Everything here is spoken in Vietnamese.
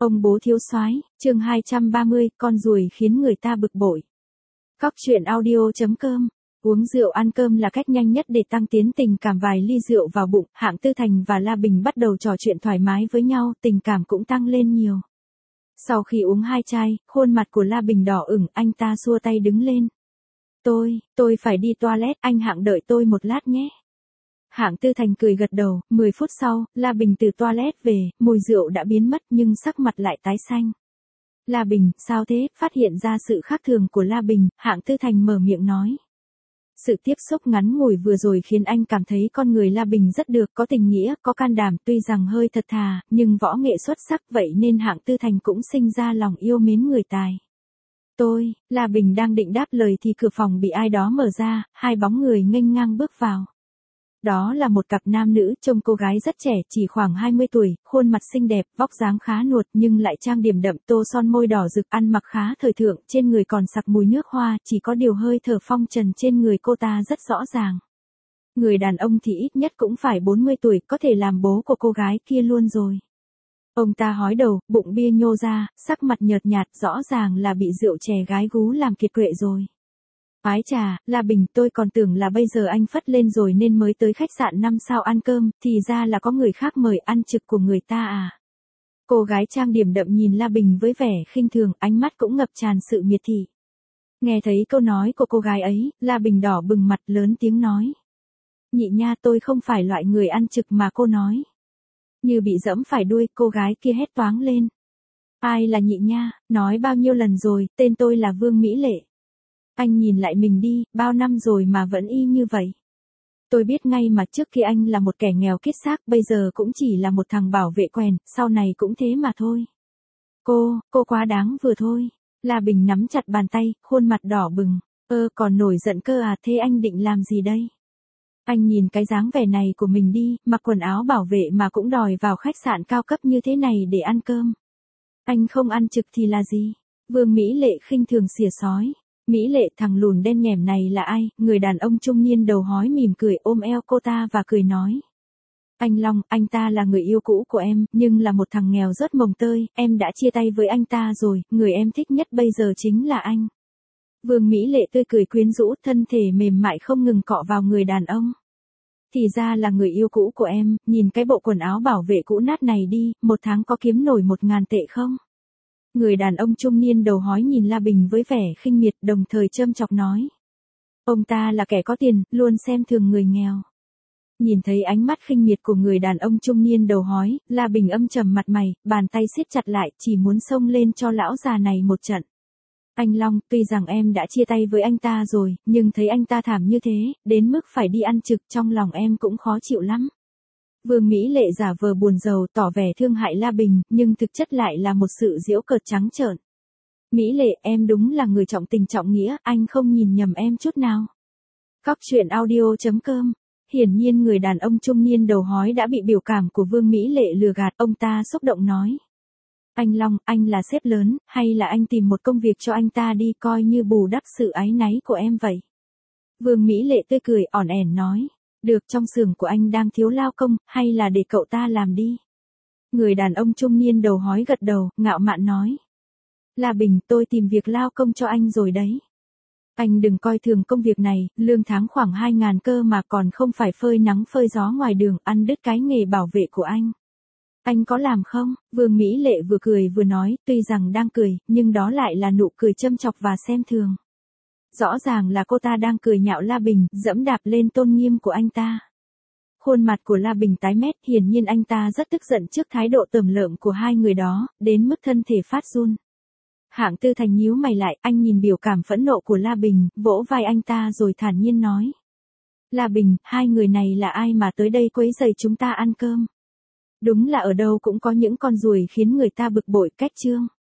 Ông bố thiếu soái, chương 230, con ruồi khiến người ta bực bội. Cóc truyện audio.com. Uống rượu ăn cơm là cách nhanh nhất để tăng tiến tình cảm. Vài ly rượu vào bụng, Hạng Tư Thành và La Bình bắt đầu trò chuyện thoải mái với nhau, tình cảm cũng tăng lên nhiều. Sau khi uống 2 chai, khuôn mặt của La Bình đỏ ửng, anh ta xua tay đứng lên. Tôi phải đi toilet, anh Hạng đợi tôi một lát nhé. Hạng Tư Thành cười gật đầu. 10 phút sau, La Bình từ toilet về, mùi rượu đã biến mất nhưng sắc mặt lại tái xanh. La Bình, sao thế? Phát hiện ra sự khác thường của La Bình, Hạng Tư Thành mở miệng nói. Sự tiếp xúc ngắn ngủi vừa rồi khiến anh cảm thấy con người La Bình rất được, có tình nghĩa, có can đảm, tuy rằng hơi thật thà, nhưng võ nghệ xuất sắc, vậy nên Hạng Tư Thành cũng sinh ra lòng yêu mến người tài. La Bình đang định đáp lời thì cửa phòng bị ai đó mở ra, 2 bóng người nghênh ngang bước vào. Đó là một cặp nam nữ, trông cô gái rất trẻ, chỉ khoảng 20 tuổi, khuôn mặt xinh đẹp, vóc dáng khá nuột nhưng lại trang điểm đậm, tô son môi đỏ rực, ăn mặc khá thời thượng, trên người còn sặc mùi nước hoa, chỉ có điều hơi thở phong trần trên người cô ta rất rõ ràng. Người đàn ông thì ít nhất cũng phải 40 tuổi, có thể làm bố của cô gái kia luôn rồi. Ông ta hói đầu, bụng bia nhô ra, sắc mặt nhợt nhạt, rõ ràng là bị rượu chè gái gú làm kiệt quệ rồi. Ái chà, La Bình, tôi còn tưởng là bây giờ anh phất lên rồi nên mới tới khách sạn 5 sao ăn cơm, thì ra là có người khác mời ăn trực của người ta à. Cô gái trang điểm đậm nhìn La Bình với vẻ khinh thường, ánh mắt cũng ngập tràn sự miệt thị. Nghe thấy câu nói của cô gái ấy, La Bình đỏ bừng mặt lớn tiếng nói. Nhị nha, tôi không phải loại người ăn trực mà cô nói. Như bị dẫm phải đuôi, cô gái kia hét toáng lên. Ai là nhị nha, nói bao nhiêu lần rồi, tên tôi là Vương Mỹ Lệ. Anh nhìn lại mình đi, bao năm rồi mà vẫn y như vậy. Tôi biết ngay mà trước kia anh là một kẻ nghèo kiết xác, bây giờ cũng chỉ là một thằng bảo vệ quèn, sau này cũng thế mà thôi. Cô quá đáng vừa thôi. La Bình nắm chặt bàn tay, khuôn mặt đỏ bừng. Còn nổi giận cơ à, thế anh định làm gì đây? Anh nhìn cái dáng vẻ này của mình đi, mặc quần áo bảo vệ mà cũng đòi vào khách sạn cao cấp như thế này để ăn cơm. Anh không ăn trực thì là gì? Vương Mỹ Lệ khinh thường xỉa xói. Mỹ Lệ, thằng lùn đen nhẻm này là ai? Người đàn ông trung niên đầu hói mỉm cười ôm eo cô ta và cười nói. Anh Long, anh ta là người yêu cũ của em, nhưng là một thằng nghèo rất mồng tơi, em đã chia tay với anh ta rồi, người em thích nhất bây giờ chính là anh. Vương Mỹ Lệ tươi cười quyến rũ, thân thể mềm mại không ngừng cọ vào người đàn ông. Thì ra là người yêu cũ của em, nhìn cái bộ quần áo bảo vệ cũ nát này đi, một tháng có kiếm nổi 1.000 tệ không? Người đàn ông trung niên đầu hói nhìn La Bình với vẻ khinh miệt, đồng thời châm chọc nói. Ông ta là kẻ có tiền, luôn xem thường người nghèo. Nhìn thấy ánh mắt khinh miệt của người đàn ông trung niên đầu hói, La Bình âm trầm mặt mày, bàn tay siết chặt lại, chỉ muốn xông lên cho lão già này một trận. Anh Long, tuy rằng em đã chia tay với anh ta rồi, nhưng thấy anh ta thảm như thế, đến mức phải đi ăn trực, trong lòng em cũng khó chịu lắm. Vương Mỹ Lệ giả vờ buồn rầu tỏ vẻ thương hại La Bình, nhưng thực chất lại là một sự giễu cợt trắng trợn. Mỹ Lệ, em đúng là người trọng tình trọng nghĩa, anh không nhìn nhầm em chút nào. Cóc truyện audio.com. Hiển nhiên người đàn ông trung niên đầu hói đã bị biểu cảm của Vương Mỹ Lệ lừa gạt, ông ta xúc động nói. Anh Long, anh là sếp lớn, hay là anh tìm một công việc cho anh ta đi coi như bù đắp sự áy náy của em vậy. Vương Mỹ Lệ tươi cười ỏn ẻn nói. Được, trong xưởng của anh đang thiếu lao công, hay là để cậu ta làm đi. Người đàn ông trung niên đầu hói gật đầu, ngạo mạn nói. La Bình, tôi tìm việc lao công cho anh rồi đấy. Anh đừng coi thường công việc này, lương tháng khoảng 2.000 cơ mà còn không phải phơi nắng phơi gió ngoài đường, ăn đứt cái nghề bảo vệ của anh. Anh có làm không? Vương Mỹ Lệ vừa cười vừa nói, tuy rằng đang cười, nhưng đó lại là nụ cười châm chọc và xem thường. Rõ ràng là cô ta đang cười nhạo La Bình, dẫm đạp lên tôn nghiêm của anh ta. Khuôn mặt của La Bình tái mét, hiển nhiên anh ta rất tức giận trước thái độ tởm lợm của hai người đó, đến mức thân thể phát run. Hạng Tư Thành nhíu mày lại, anh nhìn biểu cảm phẫn nộ của La Bình, vỗ vai anh ta rồi thản nhiên nói. La Bình, hai người này là ai mà tới đây quấy rầy chúng ta ăn cơm? Đúng là ở đâu cũng có những con ruồi khiến người ta bực bội, cách chương.